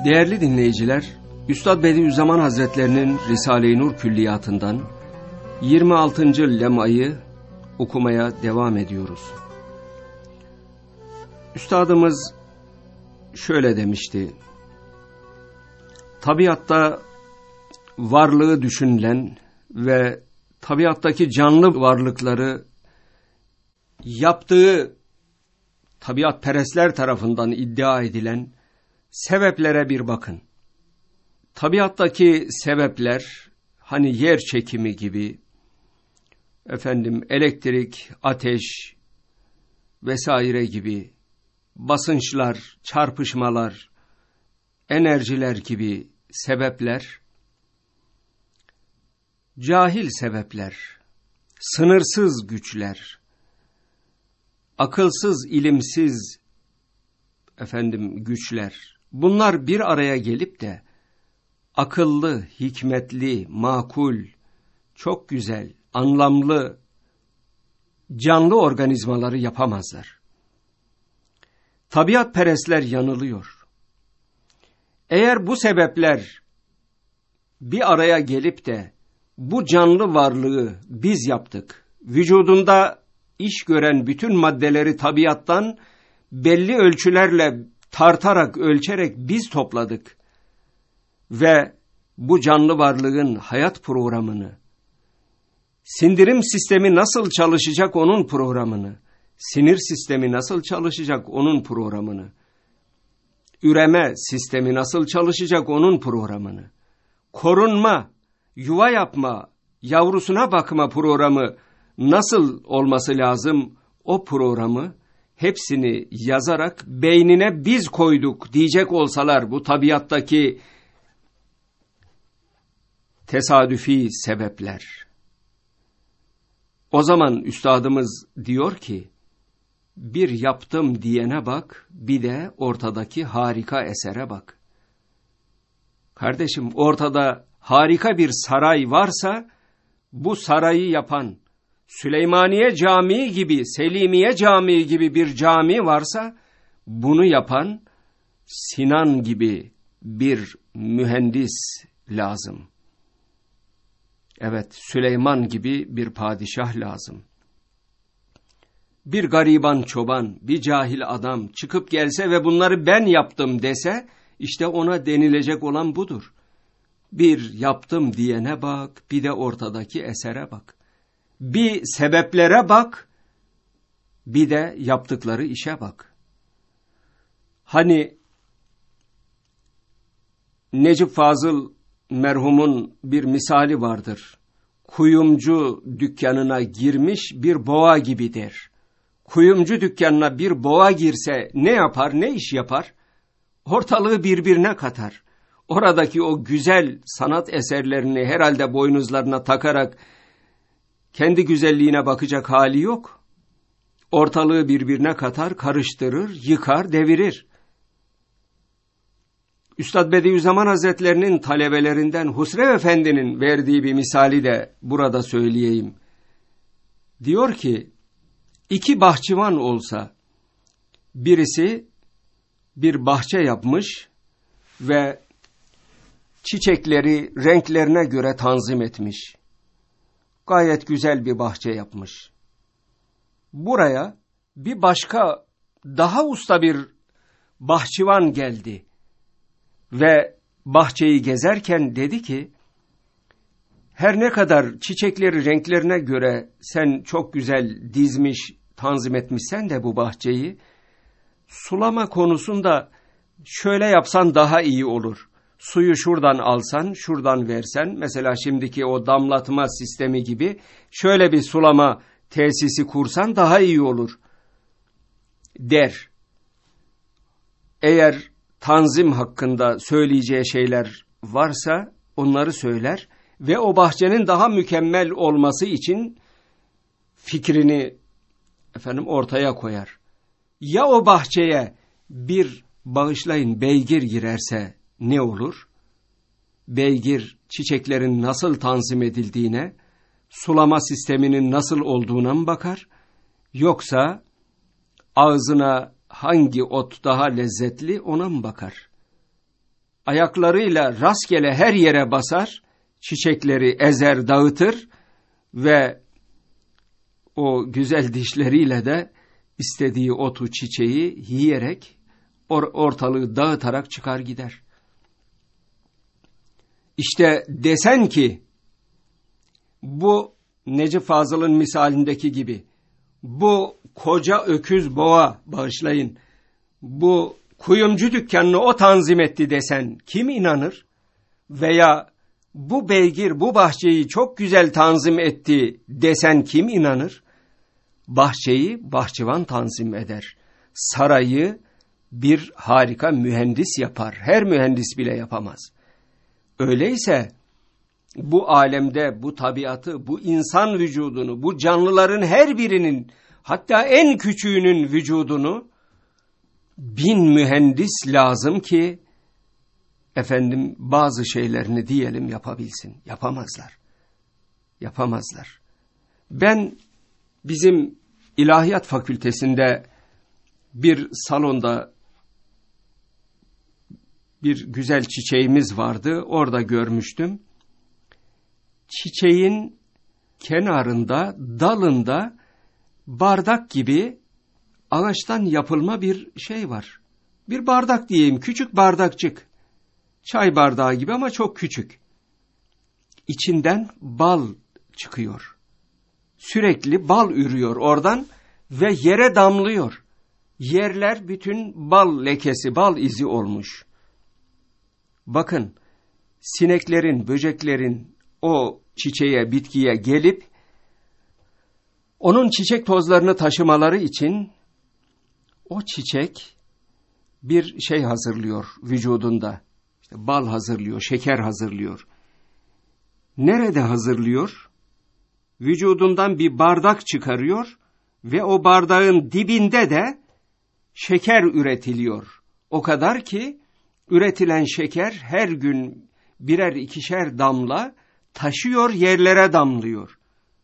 Değerli dinleyiciler, Üstad Bediüzzaman Hazretlerinin Risale-i Nur Külliyatı'ndan 26. lemayı okumaya devam ediyoruz. Üstadımız şöyle demişti: tabiatta varlığı düşünülen ve tabiattaki canlı varlıkları yaptığı tabiatperestler tarafından iddia edilen sebeplere bir bakın. Tabiattaki sebepler, hani yer çekimi gibi, elektrik, ateş vesaire gibi, basınçlar, çarpışmalar, enerjiler gibi sebepler, cahil sebepler, sınırsız güçler, akılsız, ilimsiz güçler, bunlar bir araya gelip de akıllı, hikmetli, makul, çok güzel, anlamlı, canlı organizmaları yapamazlar. Tabiatperestler yanılıyor. Eğer bu sebepler bir araya gelip de bu canlı varlığı biz yaptık, vücudunda iş gören bütün maddeleri tabiattan belli ölçülerle tartarak, ölçerek biz topladık ve bu canlı varlığın hayat programını, sindirim sistemi nasıl çalışacak onun programını, sinir sistemi nasıl çalışacak onun programını, üreme sistemi nasıl çalışacak onun programını, korunma, yuva yapma, yavrusuna bakma programı nasıl olması lazım, o programı hepsini yazarak beynine biz koyduk diyecek olsalar bu tabiattaki tesadüfi sebepler, o zaman üstadımız diyor ki, bir yaptım diyene bak, bir de ortadaki harika esere bak. Kardeşim, ortada harika bir saray varsa, bu sarayı yapan, Süleymaniye Camii gibi, Selimiye Camii gibi bir cami varsa, bunu yapan Sinan gibi bir mühendis lazım. Evet, Süleyman gibi bir padişah lazım. Bir gariban çoban, bir cahil adam çıkıp gelse ve bunları ben yaptım dese, işte ona denilecek olan budur. Bir yaptım diyene bak, bir de ortadaki esere bak. Bir sebeplere bak, bir de yaptıkları işe bak. Hani Necip Fazıl merhumun bir misali vardır. Kuyumcu dükkanına girmiş bir boğa gibidir. Kuyumcu dükkanına bir boğa girse ne yapar, ne iş yapar? Ortalığı birbirine katar. Oradaki o güzel sanat eserlerini herhalde boynuzlarına takarak kendi güzelliğine bakacak hali yok. Ortalığı birbirine katar, karıştırır, yıkar, devirir. Üstad Bediüzzaman Hazretlerinin talebelerinden Husrev Efendi'nin verdiği bir misali de burada söyleyeyim. Diyor ki, iki bahçıvan olsa, birisi bir bahçe yapmış ve çiçekleri renklerine göre tanzim etmiş. Gayet güzel bir bahçe yapmış. Buraya bir başka, daha usta bir bahçıvan geldi ve bahçeyi gezerken dedi ki, her ne kadar çiçekleri renklerine göre sen çok güzel dizmiş, tanzim etmişsen de bu bahçeyi, sulama konusunda şöyle yapsan daha iyi olur. Suyu şuradan alsan, şuradan versen, mesela şimdiki o damlatma sistemi gibi şöyle bir sulama tesisi kursan daha iyi olur der. Eğer tanzim hakkında söyleyeceği şeyler varsa onları söyler ve o bahçenin daha mükemmel olması için fikrini ortaya koyar. Ya o bahçeye bir, bağışlayın, beygir girerse ne olur? Beygir çiçeklerin nasıl tanzim edildiğine, sulama sisteminin nasıl olduğuna mı bakar? Yoksa ağzına hangi ot daha lezzetli ona mı bakar? ayaklarıyla rastgele her yere basar, çiçekleri ezer, dağıtır ve o güzel dişleriyle de istediği otu, çiçeği yiyerek ortalığı dağıtarak çıkar gider. İşte desen ki bu Necip Fazıl'ın misalindeki gibi bu koca öküz boğa, bağışlayın, bu kuyumcu dükkanını o tanzim etti desen kim inanır? Veya bu beygir bu bahçeyi çok güzel tanzim etti desen kim inanır? Bahçeyi bahçıvan tanzim eder. Sarayı bir harika mühendis yapar. Her mühendis bile yapamaz. Öyleyse bu alemde bu tabiatı, bu insan vücudunu, bu canlıların her birinin, hatta en küçüğünün vücudunu 1000 mühendis lazım ki bazı şeylerini diyelim yapabilsin. Yapamazlar. Yapamazlar. Ben bizim İlahiyat Fakültesinde bir salonda bir güzel çiçeğimiz vardı. Orada görmüştüm. Çiçeğin kenarında, dalında bardak gibi ağaçtan yapılma bir şey var. Bir bardak diyeyim, küçük bardakçık. Çay bardağı gibi ama çok küçük. İçinden bal çıkıyor. Sürekli bal ürüyor oradan ve yere damlıyor. Yerler bütün bal lekesi, bal izi olmuş. Bakın, sineklerin, böceklerin o çiçeğe, bitkiye gelip onun çiçek tozlarını taşımaları için o çiçek bir şey hazırlıyor vücudunda. İşte bal hazırlıyor, şeker hazırlıyor. Nerede hazırlıyor? Vücudundan bir bardak çıkarıyor ve o bardağın dibinde de şeker üretiliyor. O kadar ki üretilen şeker her gün birer ikişer damla taşıyor, yerlere damlıyor.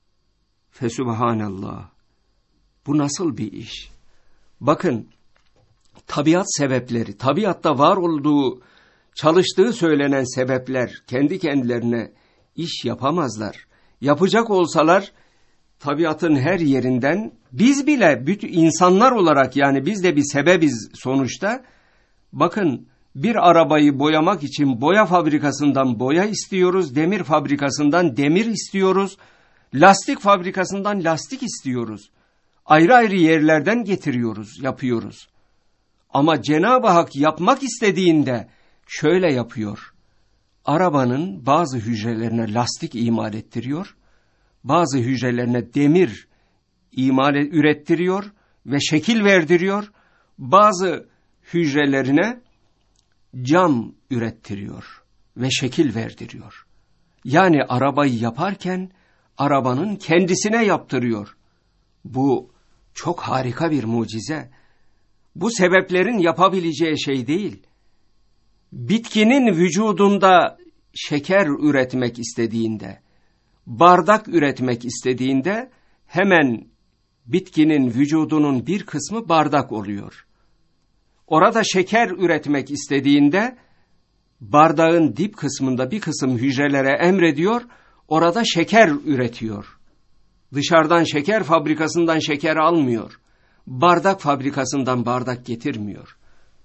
Fesubhanallah. Bu nasıl bir iş? Bakın, tabiat sebepleri, tabiatta var olduğu, çalıştığı söylenen sebepler kendi kendilerine iş yapamazlar. Yapacak olsalar tabiatın her yerinden biz bile bütün insanlar olarak, yani biz de bir sebebiz sonuçta. Bakın, bir arabayı boyamak için boya fabrikasından boya istiyoruz, demir fabrikasından demir istiyoruz, lastik fabrikasından lastik istiyoruz. Ayrı ayrı yerlerden getiriyoruz, yapıyoruz. Ama Cenab-ı Hak yapmak istediğinde şöyle yapıyor. Arabanın bazı hücrelerine lastik imal ettiriyor, bazı hücrelerine demir ürettiriyor ve şekil verdiriyor, bazı hücrelerine cam ürettiriyor ve şekil verdiriyor. Yani arabayı yaparken arabanın kendisine yaptırıyor. Bu çok harika bir mucize. Bu sebeplerin yapabileceği şey değil. Bitkinin vücudunda şeker üretmek istediğinde, bardak üretmek istediğinde hemen bitkinin vücudunun bir kısmı bardak oluyor. Orada şeker üretmek istediğinde bardağın dip kısmında bir kısım hücrelere emrediyor, orada şeker üretiyor. Dışarıdan şeker fabrikasından şeker almıyor. Bardak fabrikasından bardak getirmiyor.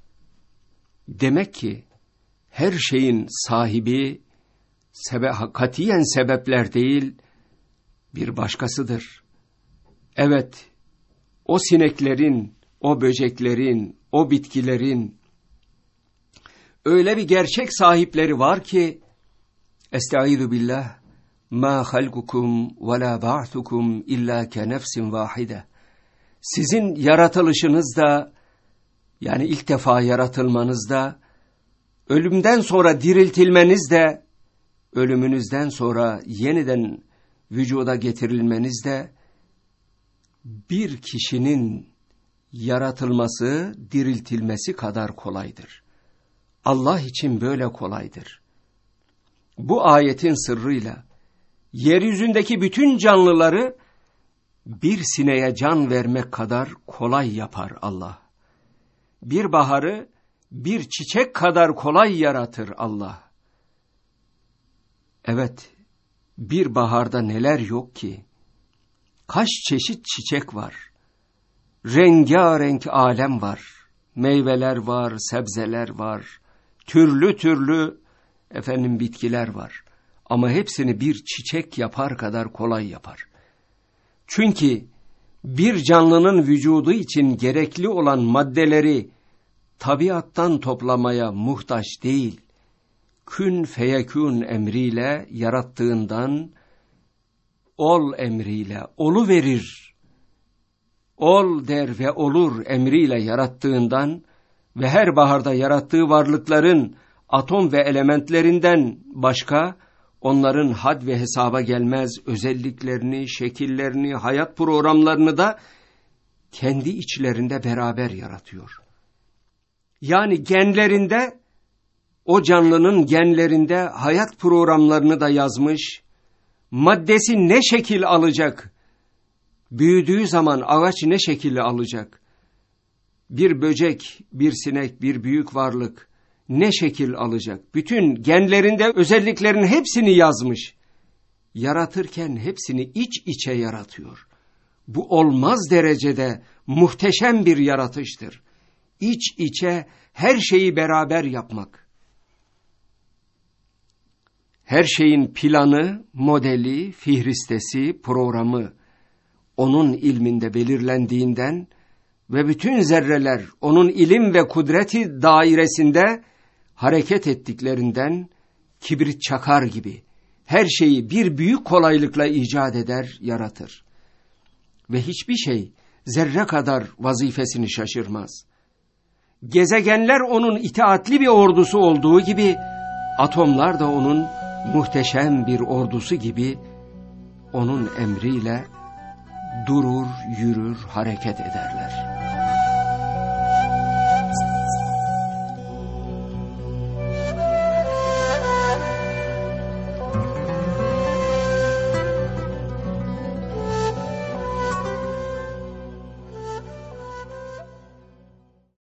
Demek ki her şeyin sahibi katiyen sebepler değil, bir başkasıdır. Evet, o sineklerin, o böceklerin, o bitkilerin öyle bir gerçek sahipleri var ki, Estaizu billah, ma halkukum ve la ba'thukum illa ke nefsin vahide. Sizin yaratılışınızda, yani ilk defa yaratılmanızda, ölümden sonra diriltilmeniz de, ölümünüzden sonra yeniden vücuda getirilmeniz de, bir kişinin yaratılması, diriltilmesi kadar kolaydır. Allah için böyle kolaydır. Bu ayetin sırrıyla yeryüzündeki bütün canlıları bir sineğe can vermek kadar kolay yapar Allah. Bir baharı bir çiçek kadar kolay yaratır Allah. Evet, bir baharda neler yok ki? Kaç çeşit çiçek var. Rengarenk alem var. Meyveler var, sebzeler var. Türlü türlü bitkiler var. Ama hepsini bir çiçek yapar kadar kolay yapar. Çünkü bir canlının vücudu için gerekli olan maddeleri tabiattan toplamaya muhtaç değil. Kün feyekün emriyle yarattığından, ol emriyle oluverir. Ol der ve olur emriyle yarattığından ve her baharda yarattığı varlıkların atom ve elementlerinden başka onların had ve hesaba gelmez özelliklerini, şekillerini, hayat programlarını da kendi içlerinde beraber yaratıyor. Yani genlerinde, o canlının genlerinde hayat programlarını da yazmış, maddesi ne şekil alacak, büyüdüğü zaman ağaç ne şekil alacak, bir böcek, bir sinek, bir büyük varlık ne şekil alacak, bütün genlerinde özelliklerin hepsini yazmış. Yaratırken hepsini iç içe yaratıyor. Bu olmaz derecede muhteşem bir yaratıştır. İç içe her şeyi beraber yapmak. Her şeyin planı, modeli, fihristesi, programı onun ilminde belirlendiğinden ve bütün zerreler onun ilim ve kudreti dairesinde hareket ettiklerinden kibrit çakar gibi her şeyi bir büyük kolaylıkla icat eder, yaratır. Ve hiçbir şey zerre kadar vazifesini şaşırmaz. Gezegenler onun itaatli bir ordusu olduğu gibi, atomlar da onun muhteşem bir ordusu gibi onun emriyle durur, yürür, hareket ederler.